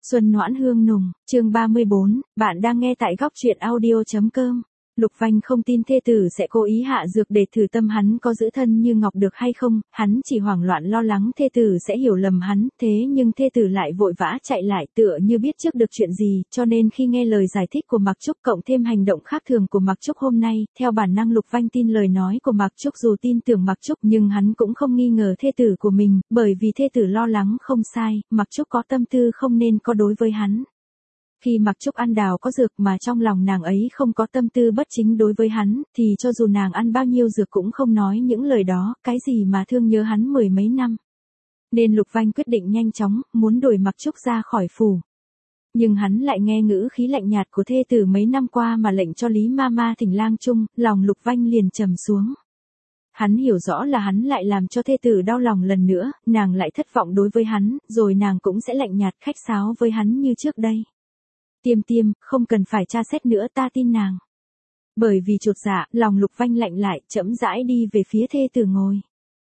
Xuân noãn hương nùng, chương 34, bạn đang nghe tại góc truyện audio.com. Lục Vanh không tin thê tử sẽ cố ý hạ dược để thử tâm hắn có giữ thân như ngọc được hay không, hắn chỉ hoảng loạn lo lắng thê tử sẽ hiểu lầm hắn, thế nhưng thê tử lại vội vã chạy lại tựa như biết trước được chuyện gì, cho nên khi nghe lời giải thích của Mạc Trúc cộng thêm hành động khác thường của Mạc Trúc hôm nay, theo bản năng Lục Vanh tin lời nói của Mạc Trúc dù tin tưởng Mạc Trúc nhưng hắn cũng không nghi ngờ thê tử của mình, bởi vì thê tử lo lắng không sai, Mạc Trúc có tâm tư không nên có đối với hắn. Khi Mạc Trúc ăn đào có dược mà trong lòng nàng ấy không có tâm tư bất chính đối với hắn, thì cho dù nàng ăn bao nhiêu dược cũng không nói những lời đó, cái gì mà thương nhớ hắn mười mấy năm. Nên Lục Vanh quyết định nhanh chóng, muốn đuổi Mạc Trúc ra khỏi phủ. Nhưng hắn lại nghe ngữ khí lạnh nhạt của thê tử mấy năm qua mà lệnh cho Lý Mama thỉnh lang chung, lòng Lục Vanh liền trầm xuống. Hắn hiểu rõ là hắn lại làm cho thê tử đau lòng lần nữa, nàng lại thất vọng đối với hắn, rồi nàng cũng sẽ lạnh nhạt khách sáo với hắn như trước đây. Tiêm, không cần phải tra xét nữa, ta tin nàng. Bởi vì chột dạ, lòng Lục Vanh lạnh lại, chậm rãi đi về phía thê tử ngồi.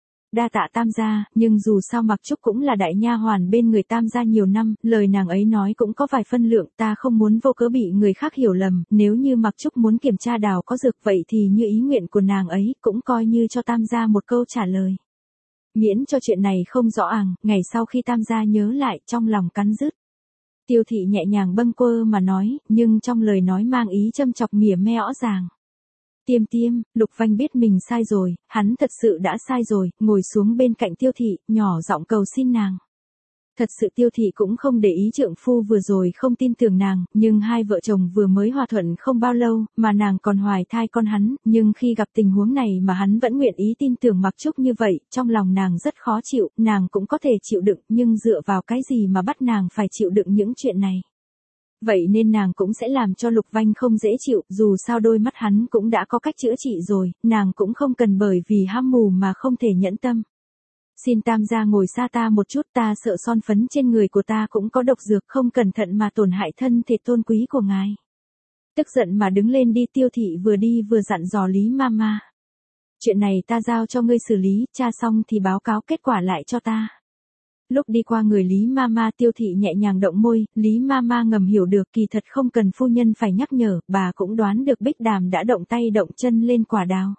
Đa tạ Tam gia, nhưng dù sao Mạc Trúc cũng là đại nha hoàn bên người Tam gia nhiều năm, lời nàng ấy nói cũng có vài phân lượng, ta không muốn vô cớ bị người khác hiểu lầm, nếu như Mạc Trúc muốn kiểm tra đào có dược vậy thì như ý nguyện của nàng ấy, cũng coi như cho Tam gia một câu trả lời. Miễn cho chuyện này không rõ àng, ngày sau khi Tam gia nhớ lại, trong lòng cắn rứt. Tiêu thị nhẹ nhàng bâng quơ mà nói, nhưng trong lời nói mang ý châm chọc mỉa me rõ ràng. Tiêm, Lục Vanh biết mình sai rồi, hắn thật sự đã sai rồi, ngồi xuống bên cạnh Tiêu thị, nhỏ giọng cầu xin nàng. Thật sự Tiêu thị cũng không để ý trượng phu vừa rồi không tin tưởng nàng, nhưng hai vợ chồng vừa mới hòa thuận không bao lâu, mà nàng còn hoài thai con hắn, nhưng khi gặp tình huống này mà hắn vẫn nguyện ý tin tưởng Mạc Trúc như vậy, trong lòng nàng rất khó chịu, nàng cũng có thể chịu đựng, nhưng dựa vào cái gì mà bắt nàng phải chịu đựng những chuyện này. Vậy nên nàng cũng sẽ làm cho Lục Vanh không dễ chịu, dù sao đôi mắt hắn cũng đã có cách chữa trị rồi, nàng cũng không cần bởi vì ham mù mà không thể nhẫn tâm. Xin Tam gia ngồi xa ta một chút, ta sợ son phấn trên người của ta cũng có độc dược, không cẩn thận mà tổn hại thân thể tôn quý của ngài. Tức giận mà đứng lên đi, Tiêu thị vừa đi vừa dặn dò Lý Mama. Chuyện này ta giao cho ngươi xử lý, tra xong thì báo cáo kết quả lại cho ta. Lúc đi qua người Lý Mama, Tiêu thị nhẹ nhàng động môi, Lý Mama ngầm hiểu được kỳ thật không cần phu nhân phải nhắc nhở, bà cũng đoán được Bích Đàm đã động tay động chân lên quả đào.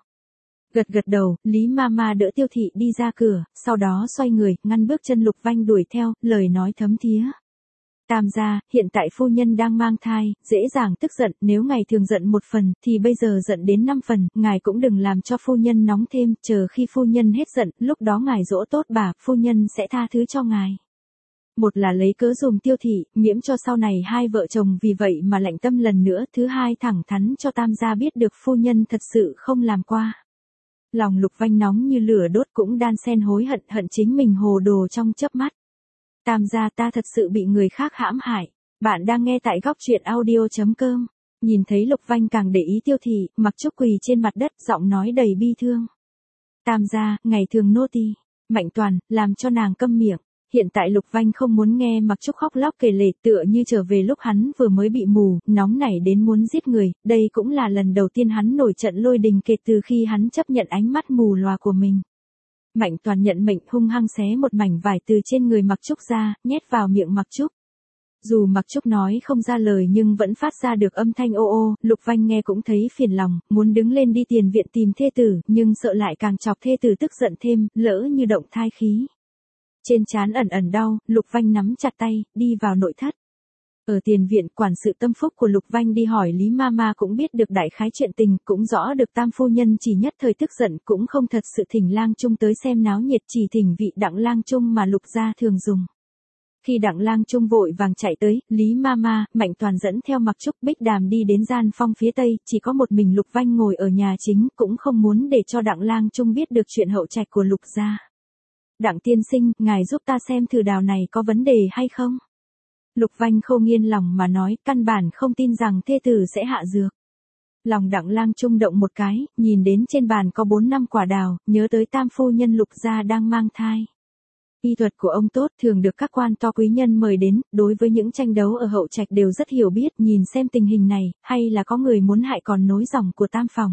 Gật đầu, Lý Mama đỡ Tiêu thị đi ra cửa, sau đó xoay người, ngăn bước chân Lục Vanh đuổi theo, lời nói thấm thía. Tam gia, hiện tại phu nhân đang mang thai, dễ dàng tức giận, nếu ngày thường giận một phần, thì bây giờ giận đến 5 phần, ngài cũng đừng làm cho phu nhân nóng thêm, chờ khi phu nhân hết giận, lúc đó ngài dỗ tốt bà, phu nhân sẽ tha thứ cho ngài. Một là lấy cớ dùm Tiêu thị, miễn cho sau này hai vợ chồng vì vậy mà lạnh tâm lần nữa, thứ hai thẳng thắn cho Tam gia biết được phu nhân thật sự không làm qua. Lòng Lục Vanh nóng như lửa đốt cũng đan xen hối hận chính mình hồ đồ trong chớp mắt. Tam gia, ta thật sự bị người khác hãm hại. Bạn đang nghe tại góc truyện audio.com. Nhìn thấy Lục Vanh càng để ý Tiêu thị, Mạc Trúc quỳ trên mặt đất, giọng nói đầy bi thương. Tam gia, ngày thường nô tỳ, Mạnh Toàn, làm cho nàng câm miệng. Hiện tại Lục Vanh không muốn nghe Mạc Trúc khóc lóc kể lể, tựa như trở về lúc hắn vừa mới bị mù, nóng nảy đến muốn giết người, đây cũng là lần đầu tiên hắn nổi trận lôi đình kể từ khi hắn chấp nhận ánh mắt mù lòa của mình. Mạnh Toàn nhận mệnh hung hăng xé một mảnh vải từ trên người Mạc Trúc ra, nhét vào miệng Mạc Trúc. Dù Mạc Trúc nói không ra lời nhưng vẫn phát ra được âm thanh ô ô, Lục Vanh nghe cũng thấy phiền lòng, muốn đứng lên đi tiền viện tìm thê tử, nhưng sợ lại càng chọc thê tử tức giận thêm, lỡ như động thai khí. Trên trán ẩn đau, Lục Vanh nắm chặt tay, đi vào nội thất. Ở tiền viện, quản sự tâm phúc của Lục Vanh đi hỏi Lý Mama cũng biết được đại khái chuyện tình, cũng rõ được Tam phu nhân chỉ nhất thời tức giận, cũng không thật sự thỉnh lang trung tới xem náo nhiệt, chỉ thỉnh vị Đặng lang trung mà Lục gia thường dùng. Khi Đặng lang trung vội vàng chạy tới, Lý Mama, Mạnh Toàn dẫn theo Mạc Trúc, Bích Đàm đi đến gian phong phía tây, chỉ có một mình Lục Vanh ngồi ở nhà chính, cũng không muốn để cho Đặng lang trung biết được chuyện hậu trạch của Lục gia. Đặng tiên sinh, ngài giúp ta xem thử đào này có vấn đề hay không? Lục Vanh không yên lòng mà nói, căn bản không tin rằng thê tử sẽ hạ dược. Lòng Đặng lang trung động một cái, nhìn đến trên bàn có 4-5 quả đào, nhớ tới Tam phu nhân Lục gia đang mang thai. Y thuật của ông tốt, thường được các quan to quý nhân mời đến, đối với những tranh đấu ở hậu trạch đều rất hiểu biết, nhìn xem tình hình này, hay là có người muốn hại còn nối dòng của Tam phòng.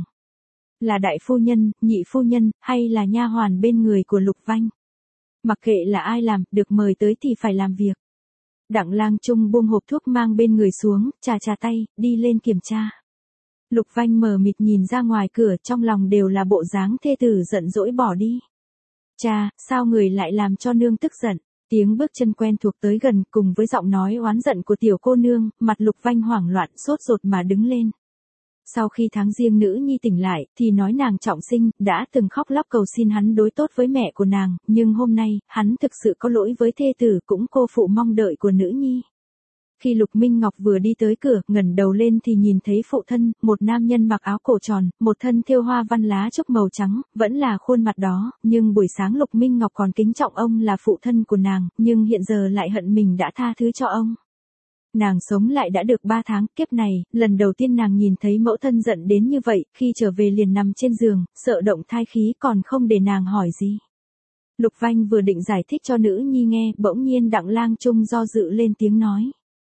Là đại phu nhân, nhị phu nhân, hay là nha hoàn bên người của Lục Vanh. Mặc kệ là ai làm, được mời tới thì phải làm việc. Đặng Lang Trung buông hộp thuốc mang bên người xuống, chà chà tay, đi lên kiểm tra. Lục Vanh mờ mịt nhìn ra ngoài cửa, trong lòng đều là bộ dáng thê tử giận dỗi bỏ đi. Cha, sao người lại làm cho nương tức giận? Tiếng bước chân quen thuộc tới gần cùng với giọng nói oán giận của tiểu cô nương, mặt Lục Vanh hoảng loạn sốt ruột mà đứng lên. Sau khi tháng riêng nữ nhi tỉnh lại, thì nói nàng trọng sinh, đã từng khóc lóc cầu xin hắn đối tốt với mẹ của nàng, nhưng hôm nay, hắn thực sự có lỗi với thê tử cũng cô phụ mong đợi của nữ nhi. Khi Lục Minh Ngọc vừa đi tới cửa, ngẩng đầu lên thì nhìn thấy phụ thân, một nam nhân mặc áo cổ tròn, một thân thêu hoa văn lá trúc màu trắng, vẫn là khuôn mặt đó, nhưng buổi sáng Lục Minh Ngọc còn kính trọng ông là phụ thân của nàng, nhưng hiện giờ lại hận mình đã tha thứ cho ông. Nàng sống lại đã được 3 tháng, kiếp này, lần đầu tiên nàng nhìn thấy mẫu thân giận đến như vậy, khi trở về liền nằm trên giường, sợ động thai khí còn không để nàng hỏi gì. Lục Vanh vừa định giải thích cho nữ nhi nghe, bỗng nhiên Đặng Lang Trung do dự lên tiếng nói.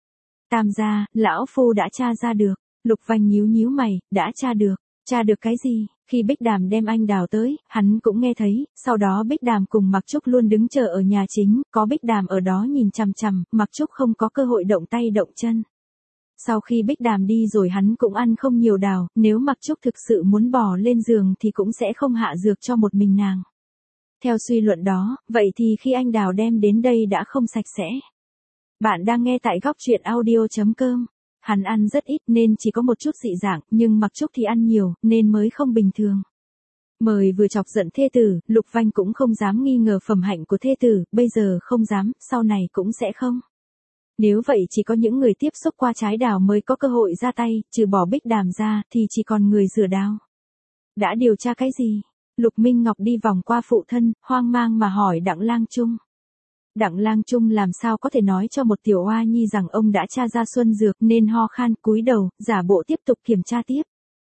Tam gia, lão phu đã tra ra được. Lục Vanh nhíu nhíu mày, đã tra được. Tra được cái gì? Khi Bích Đàm đem anh Đào tới, hắn cũng nghe thấy, sau đó Bích Đàm cùng Mặc Trúc luôn đứng chờ ở nhà chính, có Bích Đàm ở đó nhìn chằm chằm, Mặc Trúc không có cơ hội động tay động chân. Sau khi Bích Đàm đi rồi hắn cũng ăn không nhiều đào, nếu Mặc Trúc thực sự muốn bò lên giường thì cũng sẽ không hạ dược cho một mình nàng. Theo suy luận đó, vậy thì khi anh Đào đem đến đây đã không sạch sẽ. Bạn đang nghe tại góc truyện audio.com. Hắn ăn rất ít nên chỉ có một chút dị dạng, nhưng Mặc Trúc thì ăn nhiều, nên mới không bình thường. Mời vừa chọc giận thê tử, Lục Vanh cũng không dám nghi ngờ phẩm hạnh của thê tử, bây giờ không dám, sau này cũng sẽ không. Nếu vậy chỉ có những người tiếp xúc qua trái đào mới có cơ hội ra tay, trừ bỏ Bích Đàm ra, thì chỉ còn người rửa đào. Đã điều tra cái gì? Lục Minh Ngọc đi vòng qua phụ thân, hoang mang mà hỏi Đặng Lang Trung. Đặng Lang Trung làm sao có thể nói cho một tiểu oa nhi rằng ông đã tra ra xuân dược nên ho khan cúi đầu, giả bộ tiếp tục kiểm tra tiếp.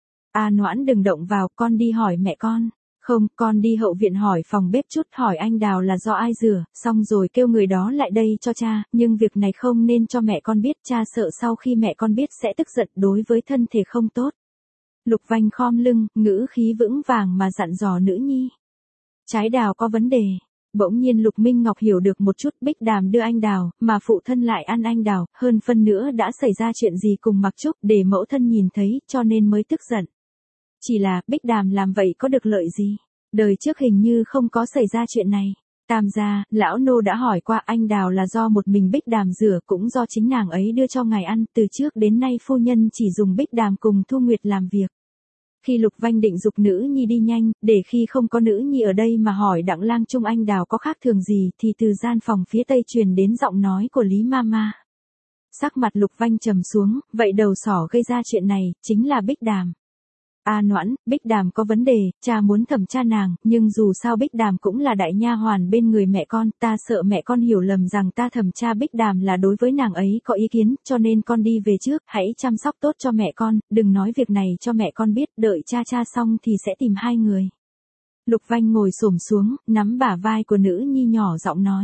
A Noãn đừng động vào, con đi hỏi mẹ con. Không, con đi hậu viện hỏi phòng bếp chút, hỏi anh Đào là do ai rửa, xong rồi kêu người đó lại đây cho cha, nhưng việc này không nên cho mẹ con biết, cha sợ sau khi mẹ con biết sẽ tức giận, đối với thân thể không tốt. Lục Vanh khom lưng, ngữ khí vững vàng mà dặn dò nữ nhi. Trái đào có vấn đề. Bỗng nhiên Lục Minh Ngọc hiểu được một chút, Bích Đàm đưa anh Đào, mà phụ thân lại ăn anh Đào, hơn phân nữa đã xảy ra chuyện gì cùng Mặc Trúc để mẫu thân nhìn thấy, cho nên mới tức giận. Chỉ là, Bích Đàm làm vậy có được lợi gì? Đời trước hình như không có xảy ra chuyện này. Tam gia, lão nô đã hỏi qua, anh Đào là do một mình Bích Đàm rửa, cũng do chính nàng ấy đưa cho ngài ăn, từ trước đến nay phu nhân chỉ dùng Bích Đàm cùng Thu Nguyệt làm việc. Khi Lục Vanh định giục nữ nhi đi nhanh, để khi không có nữ nhi ở đây mà hỏi Đặng Lang Trung anh Đào có khác thường gì, thì từ gian phòng phía tây truyền đến giọng nói của Lý Mama. Sắc mặt Lục Vanh trầm xuống, vậy đầu sỏ gây ra chuyện này, chính là Bích Đàm. A Noãn, Bích Đàm có vấn đề, cha muốn thẩm tra nàng, nhưng dù sao Bích Đàm cũng là đại nha hoàn bên người mẹ con, ta sợ mẹ con hiểu lầm rằng ta thẩm tra Bích Đàm là đối với nàng ấy có ý kiến, cho nên con đi về trước, hãy chăm sóc tốt cho mẹ con, đừng nói việc này cho mẹ con biết, đợi cha xong thì sẽ tìm hai người. Lục Vanh ngồi xổm xuống, nắm bả vai của nữ nhi nhỏ giọng nói.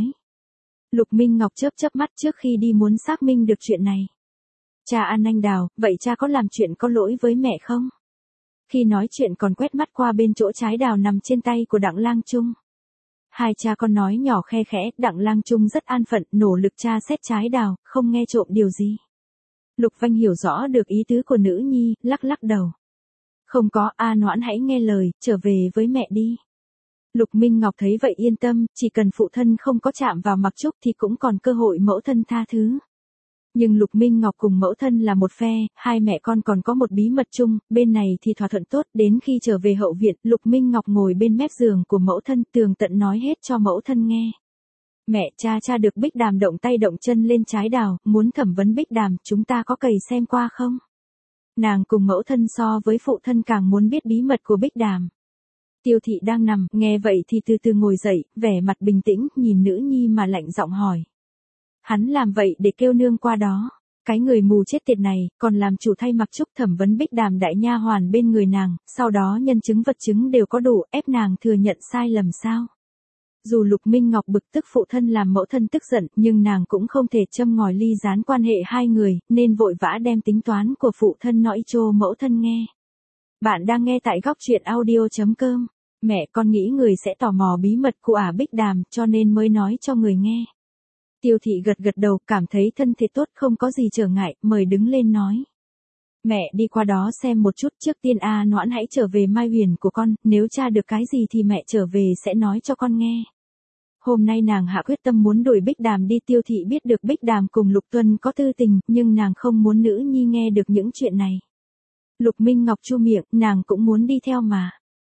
Lục Minh Ngọc chớp chớp mắt trước khi đi muốn xác minh được chuyện này. Cha ăn anh Đào, vậy cha có làm chuyện có lỗi với mẹ không? Khi nói chuyện còn quét mắt qua bên chỗ trái đào nằm trên tay của Đặng Lang Trung. Hai cha con nói nhỏ khe khẽ, Đặng Lang Trung rất an phận, nỗ lực tra xét trái đào, không nghe trộm điều gì. Lục Vanh hiểu rõ được ý tứ của nữ nhi, lắc lắc đầu. Không có, A Noãn hãy nghe lời, trở về với mẹ đi. Lục Minh Ngọc thấy vậy yên tâm, chỉ cần phụ thân không có chạm vào Mặc Trúc thì cũng còn cơ hội mẫu thân tha thứ. Nhưng Lục Minh Ngọc cùng mẫu thân là một phe, hai mẹ con còn có một bí mật chung, bên này thì thỏa thuận tốt, đến khi trở về hậu viện, Lục Minh Ngọc ngồi bên mép giường của mẫu thân, tường tận nói hết cho mẫu thân nghe. Mẹ, cha được Bích Đàm động tay động chân lên trái đào, muốn thẩm vấn Bích Đàm, chúng ta có cày xem qua không? Nàng cùng mẫu thân so với phụ thân càng muốn biết bí mật của Bích Đàm. Tiêu Thị đang nằm, nghe vậy thì từ từ ngồi dậy, vẻ mặt bình tĩnh, nhìn nữ nhi mà lạnh giọng hỏi. Hắn làm vậy để kêu nương qua đó. Cái người mù chết tiệt này, còn làm chủ thay Mặc Trúc thẩm vấn Bích Đàm đại nha hoàn bên người nàng, sau đó nhân chứng vật chứng đều có đủ, ép nàng thừa nhận sai lầm sao. Dù Lục Minh Ngọc bực tức phụ thân làm mẫu thân tức giận, nhưng nàng cũng không thể châm ngòi ly gián quan hệ hai người, nên vội vã đem tính toán của phụ thân nói cho mẫu thân nghe. Bạn đang nghe tại góc truyện audio.com. Mẹ con nghĩ người sẽ tò mò bí mật của Bích Đàm, cho nên mới nói cho người nghe. Tiêu thị gật gật đầu, cảm thấy thân thể tốt không có gì trở ngại, mời đứng lên nói. Mẹ đi qua đó xem một chút, trước tiên A Noãn hãy trở về Mai Huyền của con, nếu tra được cái gì thì mẹ trở về sẽ nói cho con nghe. Hôm nay nàng hạ quyết tâm muốn đuổi Bích Đàm đi. Tiêu thị biết được Bích Đàm cùng Lục Tuân có tư tình, nhưng nàng không muốn nữ nhi nghe được những chuyện này. Lục Minh Ngọc chu miệng, nàng cũng muốn đi theo mà.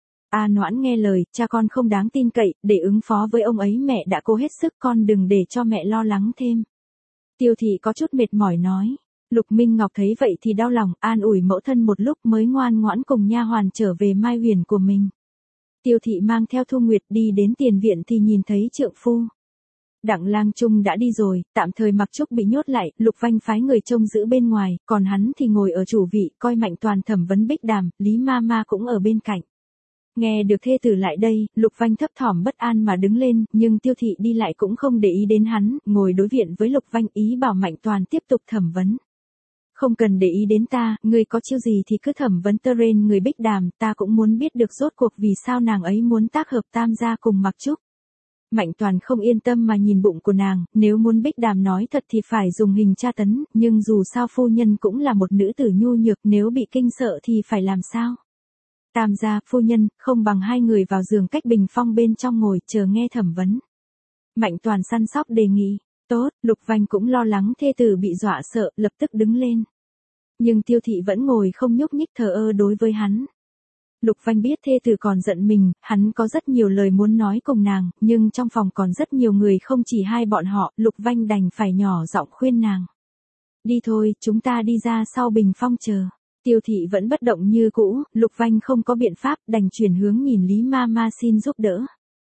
A Noãn nghe lời, cha con không đáng tin cậy, để ứng phó với ông ấy mẹ đã cố hết sức, con đừng để cho mẹ lo lắng thêm. Tiêu thị có chút mệt mỏi nói. Lục Minh Ngọc thấy vậy thì đau lòng, an ủi mẫu thân một lúc mới ngoan ngoãn cùng nha hoàn trở về Mai Huyền của mình. Tiêu thị mang theo Thu Nguyệt đi đến tiền viện thì nhìn thấy trượng phu. Đặng Lang Trung đã đi rồi, tạm thời Mặc Trúc bị nhốt lại, Lục Vanh phái người trông giữ bên ngoài, còn hắn thì ngồi ở chủ vị, coi Mạnh Toàn thẩm vấn Bích Đàm, Lý Ma Ma cũng ở bên cạnh. Nghe được thê tử lại đây, Lục Vanh thấp thỏm bất an mà đứng lên, nhưng Tiêu thị đi lại cũng không để ý đến hắn, ngồi đối diện với Lục Vanh, ý bảo Mạnh Toàn tiếp tục thẩm vấn. Không cần để ý đến ta, ngươi có chiêu gì thì cứ thẩm vấn Teren người Bích Đàm, ta cũng muốn biết được rốt cuộc vì sao nàng ấy muốn tác hợp Tam gia cùng Mặc Trúc. Mạnh Toàn không yên tâm mà nhìn bụng của nàng, nếu muốn Bích Đàm nói thật thì phải dùng hình tra tấn, nhưng dù sao phu nhân cũng là một nữ tử nhu nhược, nếu bị kinh sợ thì phải làm sao? Tam gia, phu nhân, không bằng hai người vào giường cách bình phong bên trong ngồi, chờ nghe thẩm vấn. Mạnh Toàn săn sóc đề nghị. Tốt, Lục Vanh cũng lo lắng thê tử bị dọa sợ, lập tức đứng lên. Nhưng Tiêu thị vẫn ngồi không nhúc nhích thờ ơ đối với hắn. Lục Vanh biết thê tử còn giận mình, hắn có rất nhiều lời muốn nói cùng nàng, nhưng trong phòng còn rất nhiều người không chỉ hai bọn họ, Lục Vanh đành phải nhỏ giọng khuyên nàng. Đi thôi, chúng ta đi ra sau bình phong chờ. Tiêu thị vẫn bất động như cũ, Lục Vanh không có biện pháp, đành chuyển hướng nhìn Lý Ma Ma xin giúp đỡ.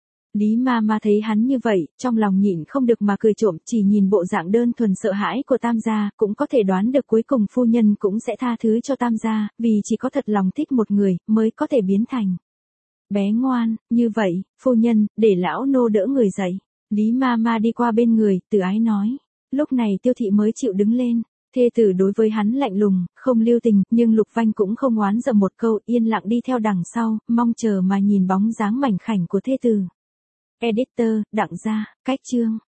Lý Ma Ma thấy hắn như vậy, trong lòng nhịn không được mà cười trộm, chỉ nhìn bộ dạng đơn thuần sợ hãi của Tam gia, cũng có thể đoán được cuối cùng phu nhân cũng sẽ tha thứ cho Tam gia, vì chỉ có thật lòng thích một người, mới có thể biến thành. Bé ngoan, như vậy, phu nhân, để lão nô đỡ người dậy. Lý Ma Ma đi qua bên người, từ ái nói. Lúc này Tiêu thị mới chịu đứng lên. Thê tử đối với hắn lạnh lùng, không lưu tình, nhưng Lục Vanh cũng không oán giận một câu, yên lặng đi theo đằng sau, mong chờ mà nhìn bóng dáng mảnh khảnh của thê tử. Editor, Đặng Gia, cách chương.